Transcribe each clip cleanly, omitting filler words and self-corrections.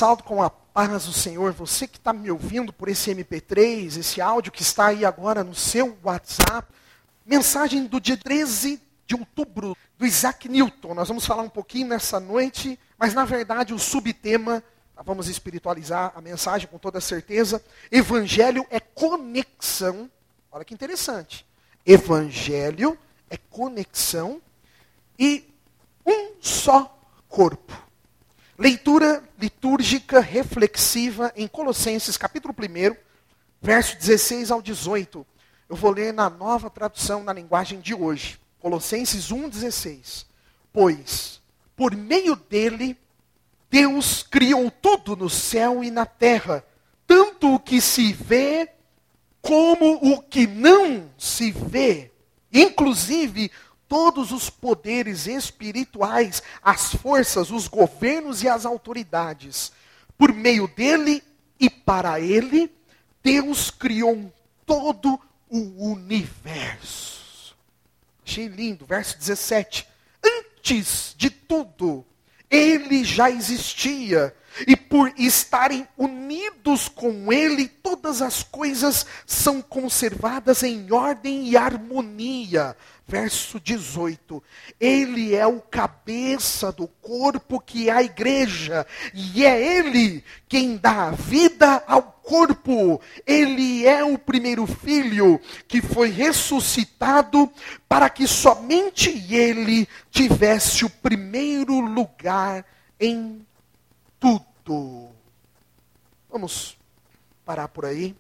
saldo com a paz do Senhor. Você que está me ouvindo por esse MP3, esse áudio que está aí agora no seu WhatsApp. Mensagem do dia 13 de outubro, do Isaac Newton. Nós vamos falar um pouquinho nessa noite, mas na verdade o subtema, vamos espiritualizar a mensagem com toda certeza. Evangelho é conexão. Olha que interessante. Evangelho é conexão e um só corpo. Leitura litúrgica reflexiva em Colossenses, capítulo 1, verso 16 ao 18. Eu vou ler na nova tradução, na linguagem de hoje. Colossenses 1,16. Pois, por meio dele, Deus criou tudo no céu e na terra, tanto o que se vê como o que não se vê, inclusive todos os poderes espirituais, as forças, os governos e as autoridades. Por meio dele e para ele, Deus criou todo o universo. Achei lindo, verso 17. Antes de tudo, ele já existia, e por estarem unidos com ele, todas as coisas são conservadas em ordem e harmonia. Verso 18. Ele é o cabeça do corpo que é a igreja, e é ele quem dá a vida ao corpo. Ele é o primeiro filho que foi ressuscitado para que somente ele tivesse o primeiro lugar em tudo. Vamos parar por aí.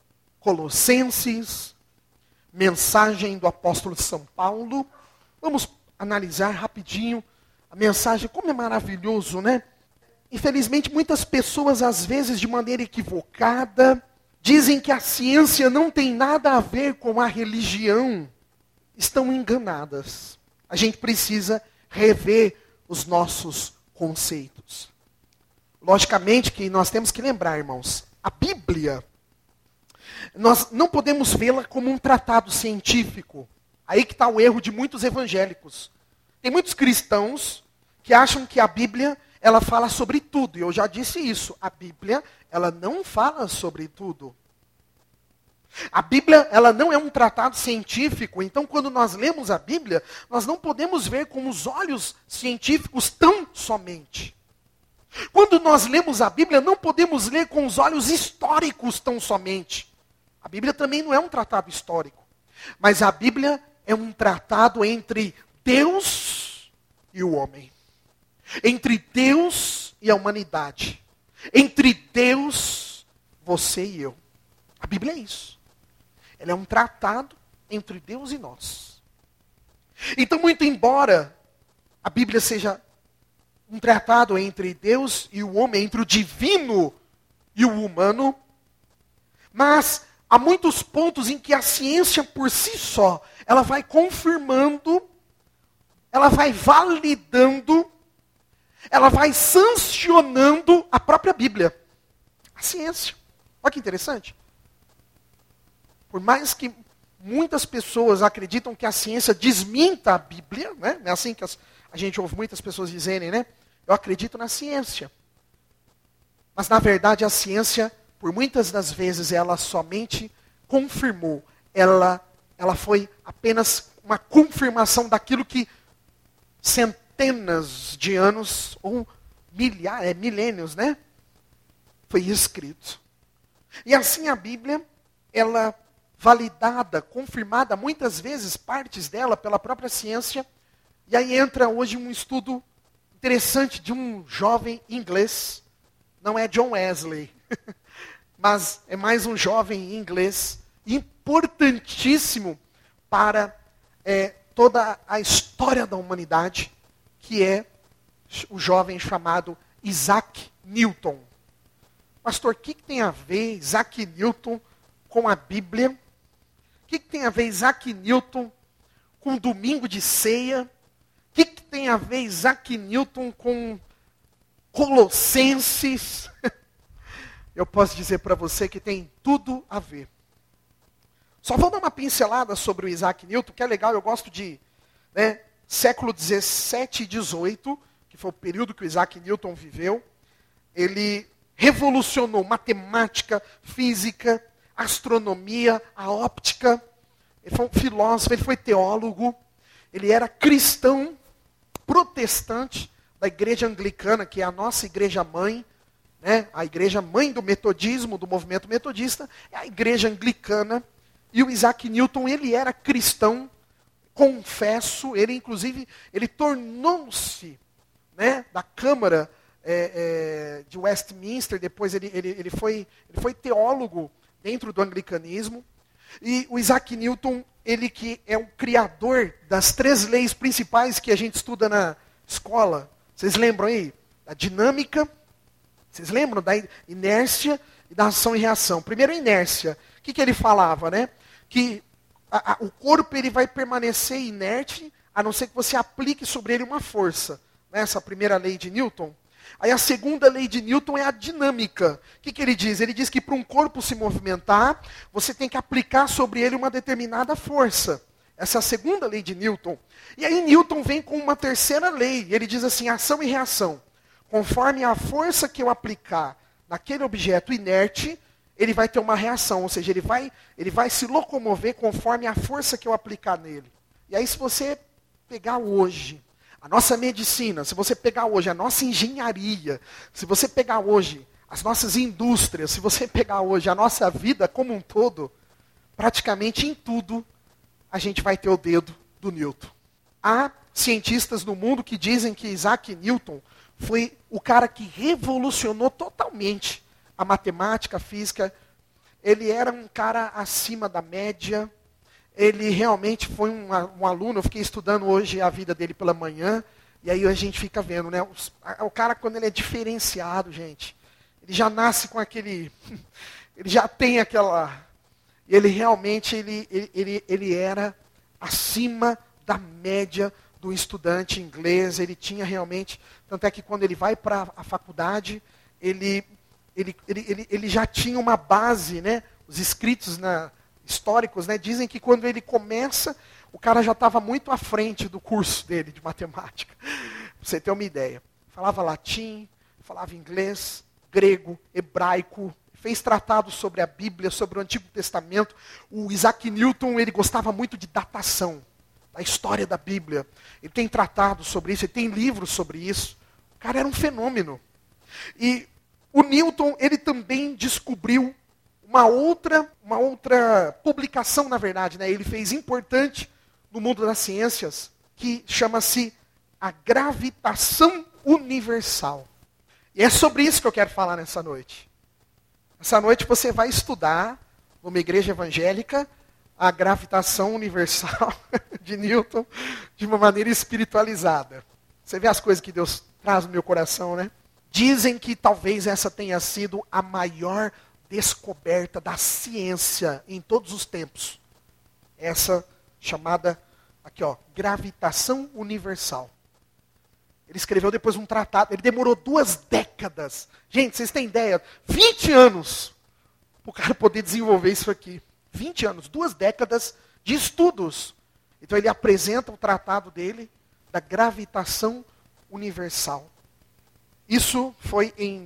Colossenses, mensagem do apóstolo São Paulo. Vamos analisar rapidinho a mensagem. Como é maravilhoso, né? Infelizmente, muitas pessoas, às vezes, de maneira equivocada, dizem que a ciência não tem nada a ver com a religião. Estão enganadas. A gente precisa rever os nossos conceitos. Logicamente que nós temos que lembrar, irmãos, a Bíblia, nós não podemos vê-la como um tratado científico. Aí que está o erro de muitos evangélicos. Tem muitos cristãos que acham que a Bíblia, ela fala sobre tudo. E eu já disse isso. A Bíblia, ela não fala sobre tudo. A Bíblia, ela não é um tratado científico. Então, quando nós lemos a Bíblia, nós não podemos ver com os olhos científicos tão somente. Quando nós lemos a Bíblia, não podemos ler com os olhos históricos tão somente. A Bíblia também não é um tratado histórico. Mas a Bíblia é um tratado entre Deus e o homem. Entre Deus e a humanidade. Entre Deus, você e eu. A Bíblia é isso. Ela é um tratado entre Deus e nós. Então, muito embora a Bíblia seja um tratado entre Deus e o homem, entre o divino e o humano, mas há muitos pontos em que a ciência por si só, ela vai confirmando, ela vai validando, ela vai sancionando a própria Bíblia. A ciência. Olha que interessante. Por mais que muitas pessoas acreditam que a ciência desminta a Bíblia, né? É assim que a gente ouve muitas pessoas dizerem, né? Eu acredito na ciência. Mas na verdade a ciência, por muitas das vezes, ela somente confirmou. Ela foi apenas uma confirmação daquilo que centenas de anos, ou milênios, né? Foi escrito. E assim a Bíblia, ela validada, confirmada, muitas vezes partes dela pela própria ciência. E aí entra hoje um estudo interessante de um jovem inglês. Não é John Wesley, mas é mais um jovem inglês importantíssimo para toda a história da humanidade, que é o jovem chamado Isaac Newton. Pastor, o que tem a ver Isaac Newton com a Bíblia? O que tem a ver Isaac Newton com domingo de ceia? O que tem a ver Isaac Newton com Colossenses? Eu posso dizer para você que tem tudo a ver. Só vou dar uma pincelada sobre o Isaac Newton, que é legal, eu gosto de século 17 e 18, que foi o período que o Isaac Newton viveu. Ele revolucionou matemática, física, astronomia, a óptica. Ele foi um filósofo, ele foi teólogo, ele era cristão, protestante da igreja anglicana, que é a nossa igreja mãe, né? A igreja mãe do metodismo, do movimento metodista, é a igreja anglicana. E o Isaac Newton, ele era cristão, confesso, ele inclusive, ele tornou-se, né, da Câmara de Westminster, depois ele foi teólogo dentro do anglicanismo. E o Isaac Newton, ele que é o criador das 3 leis principais que a gente estuda na escola. Vocês lembram aí? Da dinâmica, vocês lembram da inércia e da ação e reação. Primeiro a inércia. O que ele falava, né? Que o corpo ele vai permanecer inerte, a não ser que você aplique sobre ele uma força. Essa primeira lei de Newton. Aí a segunda lei de Newton é a dinâmica. O que ele diz? Ele diz que para um corpo se movimentar, você tem que aplicar sobre ele uma determinada força. Essa é a segunda lei de Newton. E aí Newton vem com uma terceira lei. Ele diz assim, ação e reação. Conforme a força que eu aplicar naquele objeto inerte, ele vai ter uma reação. Ou seja, ele vai se locomover conforme a força que eu aplicar nele. E aí se você pegar hoje a nossa medicina, se você pegar hoje a nossa engenharia, se você pegar hoje as nossas indústrias, se você pegar hoje a nossa vida como um todo, praticamente em tudo a gente vai ter o dedo do Newton. Há cientistas no mundo que dizem que Isaac Newton foi o cara que revolucionou totalmente a matemática, a física. Ele era um cara acima da média. Ele realmente foi um aluno, eu fiquei estudando hoje a vida dele pela manhã, e aí a gente fica vendo, né? O cara, quando ele é diferenciado, gente, ele já nasce com aquele, ele já tem aquela, ele realmente, ele era acima da média do estudante inglês, ele tinha realmente, tanto é que quando ele vai para a faculdade, ele já tinha uma base, né? Os escritos históricos, né, dizem que quando ele começa, o cara já estava muito à frente do curso dele de matemática. Pra você ter uma ideia. Falava latim, falava inglês, grego, hebraico, fez tratados sobre a Bíblia, sobre o Antigo Testamento. O Isaac Newton, ele gostava muito de datação, da história da Bíblia. Ele tem tratados sobre isso, ele tem livros sobre isso. O cara era um fenômeno. E o Newton, ele também descobriu uma outra publicação, na verdade, né? Ele fez importante no mundo das ciências, que chama-se a gravitação universal. E é sobre isso que eu quero falar nessa noite. Essa noite você vai estudar, numa igreja evangélica, a gravitação universal de Newton, de uma maneira espiritualizada. Você vê as coisas que Deus traz no meu coração, né? Dizem que talvez essa tenha sido a maior descoberta da ciência em todos os tempos. Essa chamada, aqui ó, gravitação universal. Ele escreveu depois um tratado, ele demorou 2 décadas. Gente, vocês têm ideia? 20 anos para o cara poder desenvolver isso aqui. 20 anos, 2 décadas de estudos. Então ele apresenta o tratado dele da gravitação universal. Isso foi em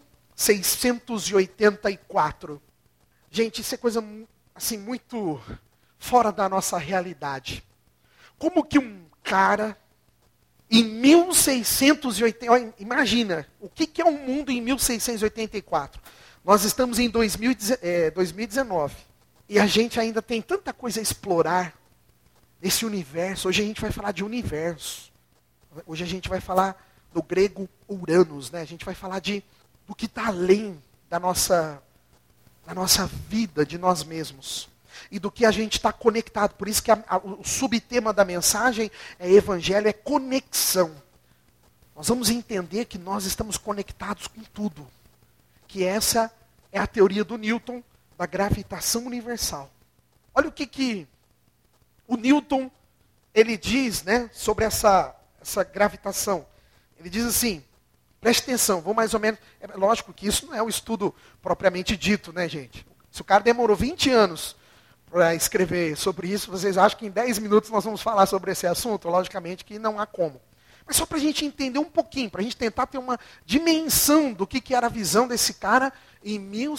1684. Gente, isso é coisa assim muito fora da nossa realidade. Como que um cara em 1680, imagina, o que é um mundo em 1684? Nós estamos em 2019 e a gente ainda tem tanta coisa a explorar nesse universo. Hoje a gente vai falar de universo. Hoje a gente vai falar do grego Uranus, né? A gente vai falar do que está além da nossa vida, de nós mesmos. E do que a gente está conectado. Por isso que o subtema da mensagem é evangelho, é conexão. Nós vamos entender que nós estamos conectados com tudo. Que essa é a teoria do Newton, da gravitação universal. Olha o que o Newton ele diz, né, sobre essa gravitação. Ele diz assim, preste atenção, vou mais ou menos... É lógico que isso não é um estudo propriamente dito, né, gente? Se o cara demorou 20 anos para escrever sobre isso, vocês acham que em 10 minutos nós vamos falar sobre esse assunto? Logicamente que não há como. Mas só para a gente entender um pouquinho, para a gente tentar ter uma dimensão do que era a visão desse cara em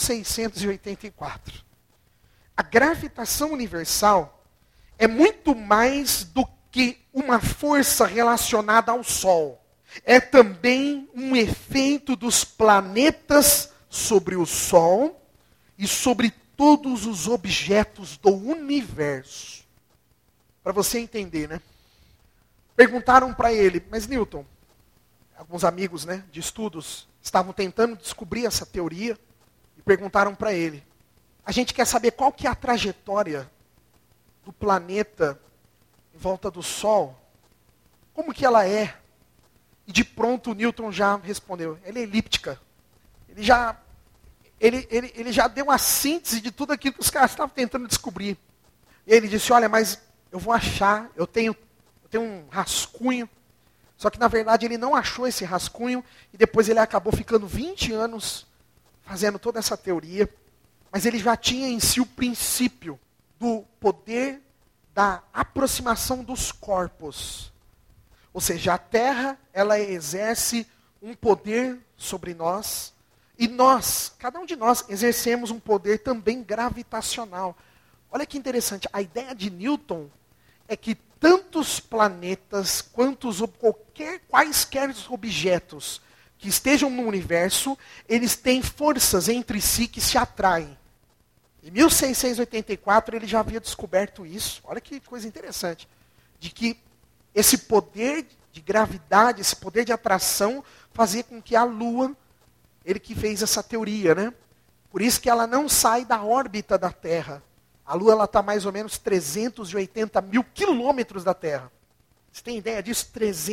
1684. A gravitação universal é muito mais do que uma força relacionada ao Sol. É também um efeito dos planetas sobre o Sol e sobre todos os objetos do universo. Para você entender, né? Perguntaram para ele, mas Newton, alguns amigos, né, de estudos estavam tentando descobrir essa teoria e perguntaram para ele, a gente quer saber qual que é a trajetória do planeta em volta do Sol, como que ela é? E de pronto o Newton já respondeu, ela é elíptica. Ele já deu uma síntese de tudo aquilo que os caras estavam tentando descobrir. E ele disse, olha, mas eu vou achar, eu tenho um rascunho. Só que na verdade ele não achou esse rascunho e depois ele acabou ficando 20 anos fazendo toda essa teoria. Mas ele já tinha em si o princípio do poder da aproximação dos corpos. Ou seja, a Terra, ela exerce um poder sobre nós. E nós, cada um de nós, exercemos um poder também gravitacional. Olha que interessante, a ideia de Newton é que tantos planetas quanto quaisquer objetos que estejam no universo, eles têm forças entre si que se atraem. Em 1684 ele já havia descoberto isso. Olha que coisa interessante. De que esse poder de gravidade, esse poder de atração, fazia com que a Lua, ele que fez essa teoria, né? Por isso que ela não sai da órbita da Terra. A Lua está mais ou menos 380 mil quilômetros da Terra. Você tem ideia disso?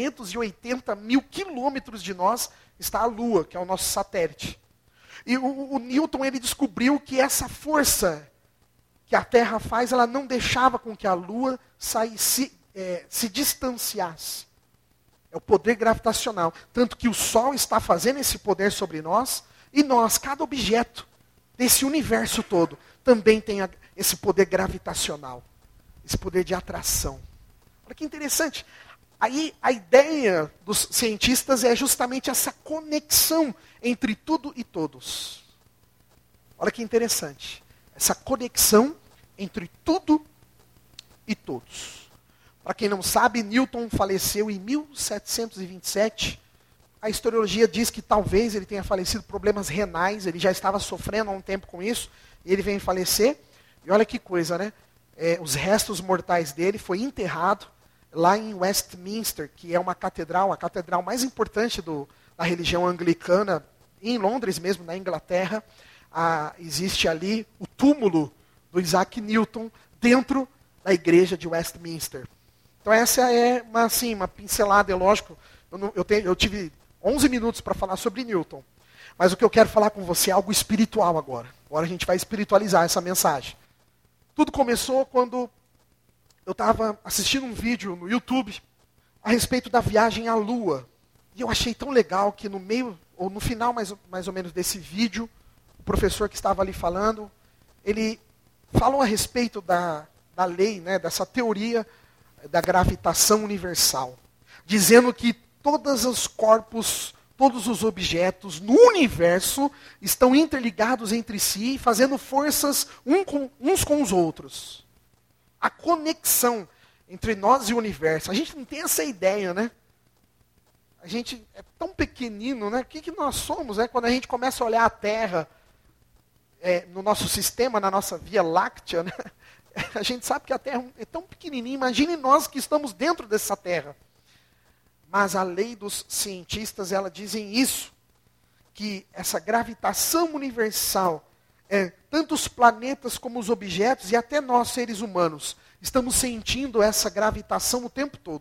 380 mil quilômetros de nós está a Lua, que é o nosso satélite. E o Newton ele descobriu que essa força que a Terra faz, ela não deixava com que a Lua se distanciasse. É o poder gravitacional. Tanto que o Sol está fazendo esse poder sobre nós, e nós, cada objeto desse universo todo, também tem esse poder gravitacional, esse poder de atração. Olha que interessante. Aí a ideia dos cientistas é justamente essa conexão entre tudo e todos. Olha que interessante. Essa conexão entre tudo e todos. Para quem não sabe, Newton faleceu em 1727. A historiologia diz que talvez ele tenha falecido por problemas renais, ele já estava sofrendo há um tempo com isso, e ele veio falecer. E olha que coisa, né? Os restos mortais dele foi enterrado lá em Westminster, que é uma catedral, a catedral mais importante da religião anglicana, em Londres mesmo, na Inglaterra. Existe ali o túmulo do Isaac Newton dentro da igreja de Westminster. Então essa é uma pincelada, é lógico, eu tive 11 minutos para falar sobre Newton, mas o que eu quero falar com você é algo espiritual agora. Agora a gente vai espiritualizar essa mensagem. Tudo começou quando eu estava assistindo um vídeo no YouTube a respeito da viagem à Lua. E eu achei tão legal que no meio, ou no final mais ou menos desse vídeo, o professor que estava ali falando, ele falou a respeito da lei, né, dessa teoria da gravitação universal. Dizendo que todos os corpos, todos os objetos no universo estão interligados entre si, fazendo forças uns com os outros. A conexão entre nós e o universo. A gente não tem essa ideia, né? A gente é tão pequenino, né? O que nós somos, né? Quando a gente começa a olhar a Terra no nosso sistema, na nossa Via Láctea, né? A gente sabe que a Terra é tão pequenininha. Imagine nós que estamos dentro dessa Terra. Mas a lei dos cientistas, ela dizem isso, que essa gravitação universal, tanto os planetas como os objetos, e até nós, seres humanos, estamos sentindo essa gravitação o tempo todo.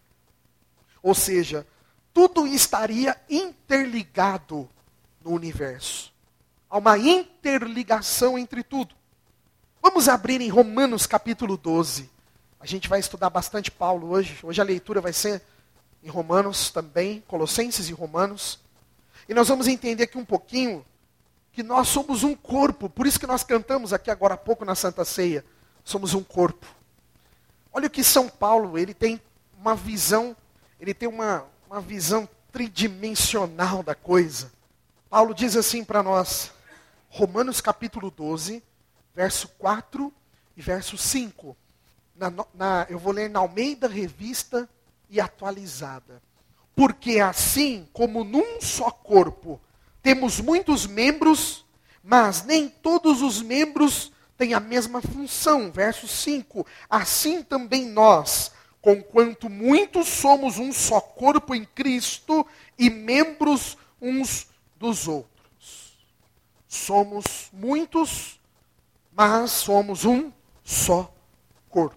Ou seja, tudo estaria interligado no universo. Há uma interligação entre tudo. Vamos abrir em Romanos capítulo 12. A gente vai estudar bastante Paulo hoje. Hoje a leitura vai ser em Romanos também, Colossenses e Romanos. E nós vamos entender aqui um pouquinho que nós somos um corpo. Por isso que nós cantamos aqui agora há pouco na Santa Ceia. Somos um corpo. Olha o que São Paulo, ele tem uma visão, ele tem uma uma visão tridimensional da coisa. Paulo diz assim para nós, Romanos capítulo 12, verso 4 e verso 5. Eu vou ler na Almeida Revista e Atualizada. Porque assim como num só corpo temos muitos membros, mas nem todos os membros têm a mesma função. Verso 5. Assim também nós, conquanto muitos somos um só corpo em Cristo e membros uns dos outros. Somos muitos, mas somos um só corpo.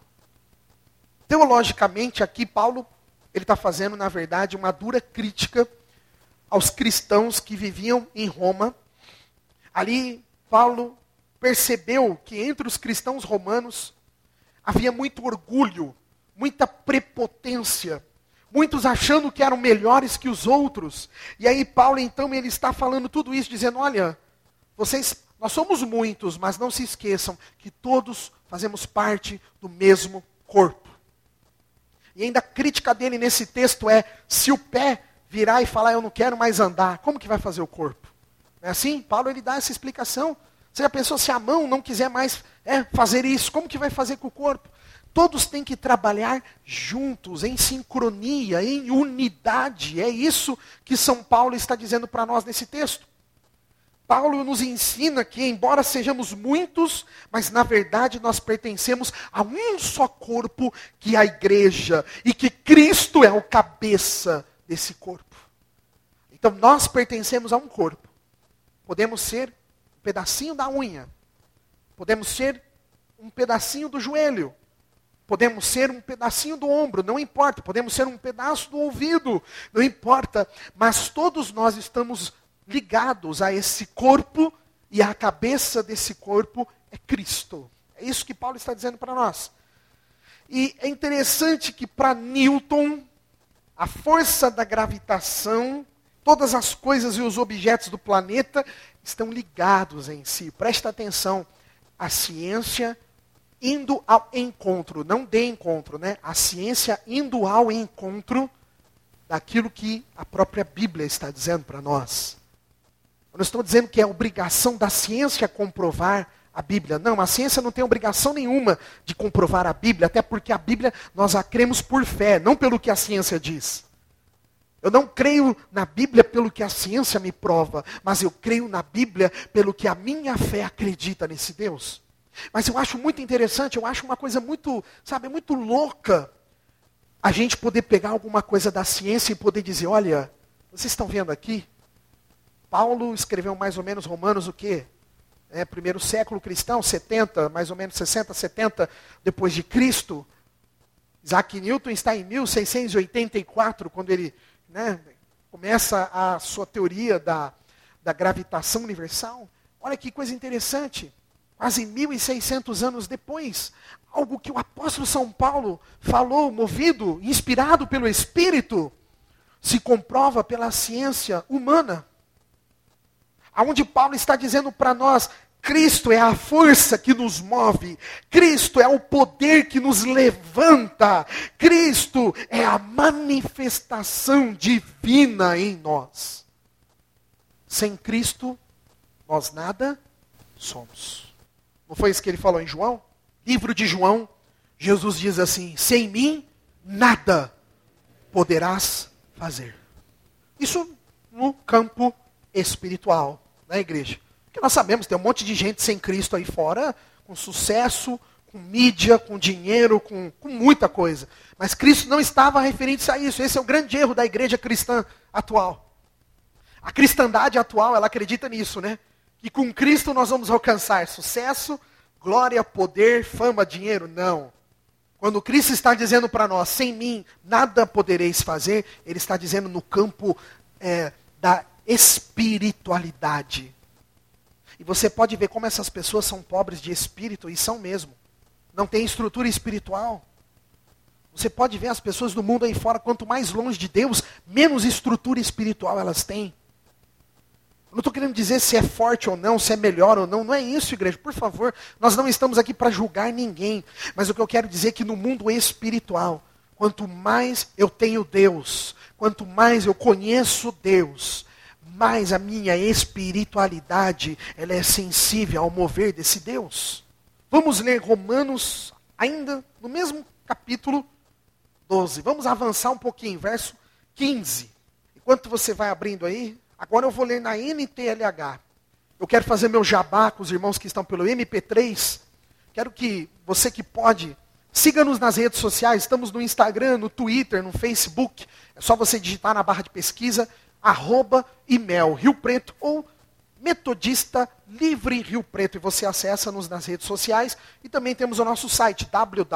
Teologicamente, aqui Paulo ele está fazendo, na verdade, uma dura crítica aos cristãos que viviam em Roma. Ali, Paulo percebeu que entre os cristãos romanos havia muito orgulho, muita prepotência, muitos achando que eram melhores que os outros. E aí Paulo, então, ele está falando tudo isso, dizendo, olha, nós somos muitos, mas não se esqueçam que todos fazemos parte do mesmo corpo. E ainda a crítica dele nesse texto é, se o pé virar e falar, eu não quero mais andar, como que vai fazer o corpo? Não é assim? Paulo ele dá essa explicação. Você já pensou se a mão não quiser mais fazer isso, como que vai fazer com o corpo? Todos têm que trabalhar juntos, em sincronia, em unidade. É isso que São Paulo está dizendo para nós nesse texto. Paulo nos ensina que, embora sejamos muitos, mas na verdade nós pertencemos a um só corpo, que é a igreja, e que Cristo é o cabeça desse corpo. Então nós pertencemos a um corpo. Podemos ser um pedacinho da unha, podemos ser um pedacinho do joelho, podemos ser um pedacinho do ombro, não importa, podemos ser um pedaço do ouvido, não importa, mas todos nós estamos ligados a esse corpo, e a cabeça desse corpo é Cristo. É isso que Paulo está dizendo para nós. E é interessante que para Newton, a força da gravitação, todas as coisas e os objetos do planeta estão ligados em si. Presta atenção, a ciência indo ao encontro, não de encontro, né? A ciência indo ao encontro daquilo que a própria Bíblia está dizendo para nós. Eu não estou dizendo que é obrigação da ciência comprovar a Bíblia. Não, a ciência não tem obrigação nenhuma de comprovar a Bíblia, até porque a Bíblia nós a cremos por fé, não pelo que a ciência diz. Eu não creio na Bíblia pelo que a ciência me prova, mas eu creio na Bíblia pelo que a minha fé acredita nesse Deus. Mas eu acho muito interessante, eu acho uma coisa muito, muito louca, a gente poder pegar alguma coisa da ciência e poder dizer, olha, vocês estão vendo aqui? Paulo escreveu mais ou menos Romanos o quê? Primeiro século cristão, 70, mais ou menos 60, 70 depois de Cristo. Isaac Newton está em 1684, quando ele começa a sua teoria da gravitação universal. Olha que coisa interessante. Quase 1.600 anos depois, algo que o apóstolo São Paulo falou, movido, inspirado pelo Espírito, se comprova pela ciência humana. Aonde Paulo está dizendo para nós, Cristo é a força que nos move, Cristo é o poder que nos levanta, Cristo é a manifestação divina em nós. Sem Cristo, nós nada somos. Não foi isso que ele falou em João? Livro de João, Jesus diz assim, sem mim, nada poderás fazer. Isso no campo espiritual. Na igreja. Porque nós sabemos, tem um monte de gente sem Cristo aí fora, com sucesso, com mídia, com dinheiro, com muita coisa. Mas Cristo não estava referente a isso. Esse é o grande erro da igreja cristã atual. A cristandade atual, ela acredita nisso, né? Que com Cristo nós vamos alcançar sucesso, glória, poder, fama, dinheiro. Não. Quando Cristo está dizendo para nós, sem mim nada podereis fazer, Ele está dizendo no campo da espiritualidade. E você pode ver como essas pessoas são pobres de espírito, e são mesmo. Não tem estrutura espiritual. Você pode ver as pessoas do mundo aí fora, quanto mais longe de Deus, menos estrutura espiritual elas têm. Eu não estou querendo dizer se é forte ou não, se é melhor ou não. Não é isso, igreja. Por favor, nós não estamos aqui para julgar ninguém. Mas o que eu quero dizer é que no mundo espiritual, Quanto mais eu tenho Deus, quanto mais eu conheço Deus, mais a minha espiritualidade ela é sensível ao mover desse Deus. Vamos ler Romanos, ainda no mesmo capítulo 12. Vamos avançar um pouquinho, verso 15. Enquanto você vai abrindo aí, agora eu vou ler na NTLH. Eu quero fazer meu jabá com os irmãos que estão pelo MP3. Quero que você que pode, siga-nos nas redes sociais. Estamos no Instagram, no Twitter, no Facebook. É só você digitar na barra de pesquisa, @IMEL Rio Preto ou Metodista Livre Rio Preto. E você acessa-nos nas redes sociais. E também temos o nosso site,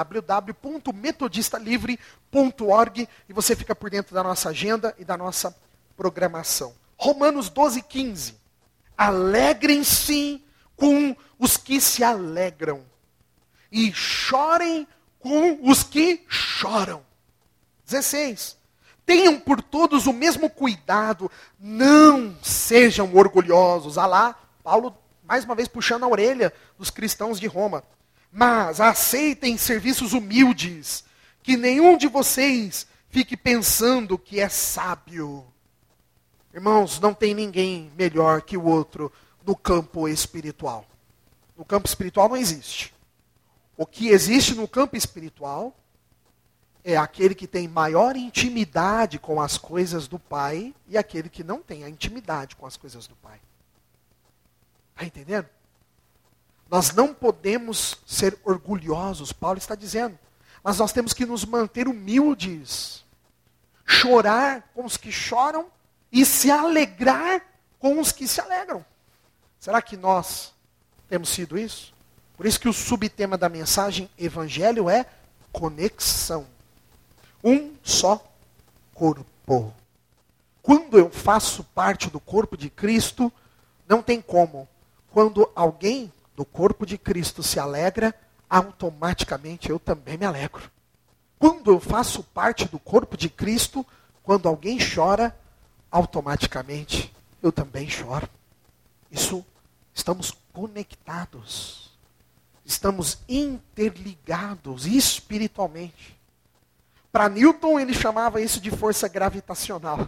www.metodistalivre.org. E você fica por dentro da nossa agenda e da nossa programação. Romanos 12, 15. Alegrem-se com os que se alegram. E chorem com os que choram. 16. Tenham por todos o mesmo cuidado. Não sejam orgulhosos. Lá, Paulo, mais uma vez, puxando a orelha dos cristãos de Roma. Mas aceitem serviços humildes. Que nenhum de vocês fique pensando que é sábio. Irmãos, não tem ninguém melhor que o outro no campo espiritual. No campo espiritual não existe. O que existe no campo espiritual é aquele que tem maior intimidade com as coisas do Pai e aquele que não tem a intimidade com as coisas do Pai. Está entendendo? Nós não podemos ser orgulhosos, Paulo está dizendo. Mas nós temos que nos manter humildes. Chorar com os que choram e se alegrar com os que se alegram. Será que nós temos sido isso? Por isso que o subtema da mensagem Evangelho é conexão. Um só corpo. Quando eu faço parte do corpo de Cristo, não tem como. Quando alguém do corpo de Cristo se alegra, automaticamente eu também me alegro. Quando eu faço parte do corpo de Cristo, quando alguém chora, automaticamente eu também choro. Isso, estamos conectados. Estamos interligados espiritualmente. Para Newton, ele chamava isso de força gravitacional.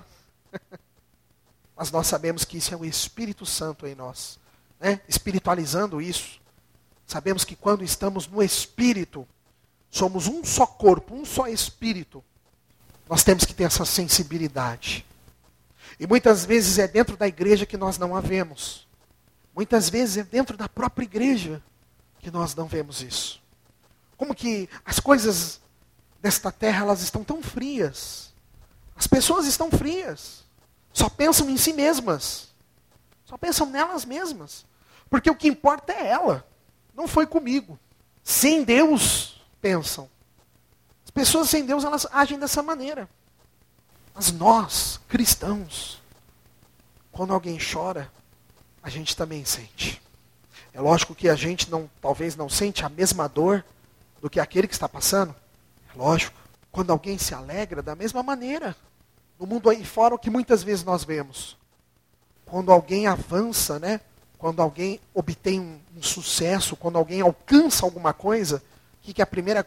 Mas nós sabemos que isso é o Espírito Santo em nós. Né? Espiritualizando isso. Sabemos que quando estamos no Espírito, somos um só corpo, um só Espírito. Nós temos que ter essa sensibilidade. E muitas vezes é dentro da igreja que nós não a vemos. Muitas vezes é dentro da própria igreja que nós não vemos isso. Como que as coisas desta terra, elas estão tão frias. As pessoas estão frias. Só pensam em si mesmas. Só pensam nelas mesmas. Porque o que importa é ela. Não foi comigo. Sem Deus, pensam. As pessoas sem Deus, elas agem dessa maneira. Mas nós, cristãos, quando alguém chora, a gente também sente. É lógico que a gente talvez não sente a mesma dor do que aquele que está passando. É lógico. Quando alguém se alegra, da mesma maneira. No mundo aí fora, o que muitas vezes nós vemos. Quando alguém avança, né? Quando alguém obtém um sucesso, quando alguém alcança alguma coisa, o que é a primeira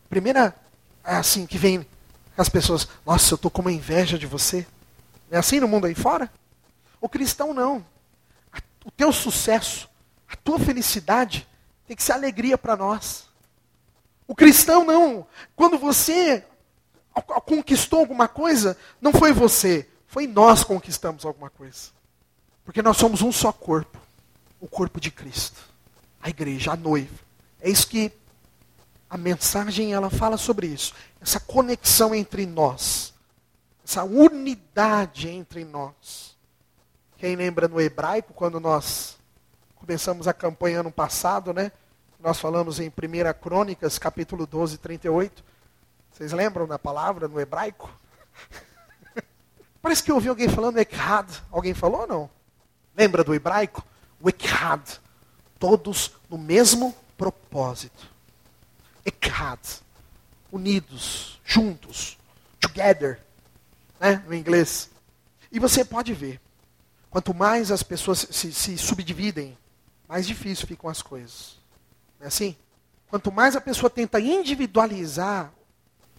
assim, que vem as pessoas, nossa, eu estou com uma inveja de você. É assim no mundo aí fora? O cristão não. O teu sucesso, a tua felicidade, tem que ser alegria para nós. O cristão não. Quando você conquistou alguma coisa, não foi você, foi nós que conquistamos alguma coisa. Porque nós somos um só corpo. O corpo de Cristo. A igreja, a noiva. É isso que a mensagem ela fala sobre isso. Essa conexão entre nós. Essa unidade entre nós. Quem lembra no hebraico, quando nós começamos a campanha ano passado, né? Nós falamos em 1 Crônicas, capítulo 12, 38. Vocês lembram da palavra no hebraico? Parece que eu ouvi alguém falando Echad. Alguém falou ou não? Lembra do hebraico? O Echad. Todos no mesmo propósito. Echad. Unidos, juntos, together, né, no inglês. E você pode ver, quanto mais as pessoas se subdividem, mais difícil ficam as coisas. Não é assim? Quanto mais a pessoa tenta individualizar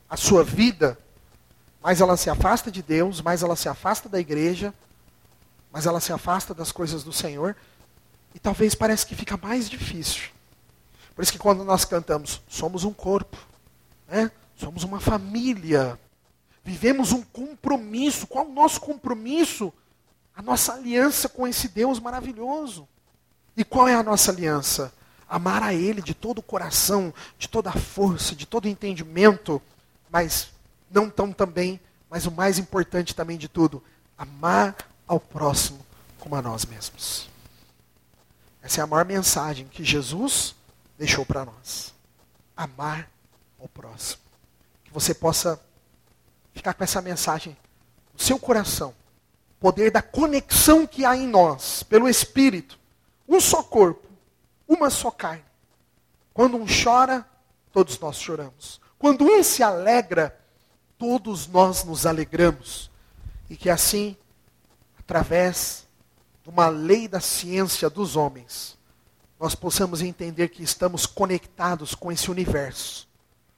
a sua vida, mais ela se afasta de Deus, mais ela se afasta da igreja, mais ela se afasta das coisas do Senhor, e talvez parece que fica mais difícil. Por isso que quando nós cantamos, somos um corpo, né? Somos uma família, vivemos um compromisso. Qual o nosso compromisso? A nossa aliança com esse Deus maravilhoso. E qual é a nossa aliança? Amar a Ele de todo o coração, de toda a força, de todo o entendimento, mas não tão também, mas o mais importante também de tudo, amar ao próximo como a nós mesmos. Essa é a maior mensagem que Jesus deixou para nós. Amar ao próximo. Que você possa ficar com essa mensagem no seu coração. Poder da conexão que há em nós, pelo Espírito. Um só corpo, uma só carne. Quando um chora, todos nós choramos. Quando um se alegra, todos nós nos alegramos. E que assim, através de uma lei da ciência dos homens, nós possamos entender que estamos conectados com esse universo.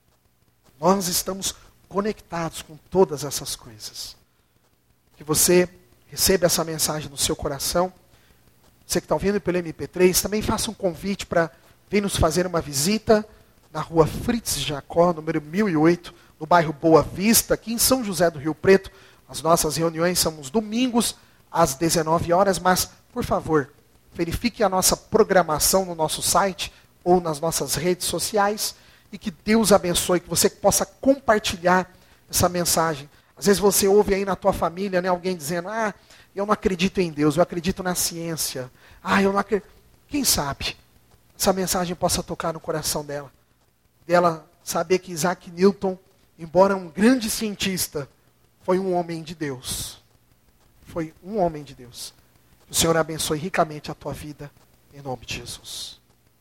Nós estamos conectados com todas essas coisas. Que você receba essa mensagem no seu coração. Você que está ouvindo pelo MP3, também faça um convite para vir nos fazer uma visita na rua Fritz Jacó, número 1008, no bairro Boa Vista, aqui em São José do Rio Preto. As nossas reuniões são nos domingos, às 19 horas, mas, por favor, verifique a nossa programação no nosso site ou nas nossas redes sociais e que Deus abençoe, que você possa compartilhar essa mensagem. Às vezes você ouve aí na tua família, né, alguém dizendo, eu não acredito em Deus, eu acredito na ciência. Eu não acredito. Quem sabe essa mensagem possa tocar no coração dela. Dela saber que Isaac Newton, embora um grande cientista, foi um homem de Deus. Foi um homem de Deus. Que o Senhor abençoe ricamente a tua vida, em nome de Jesus.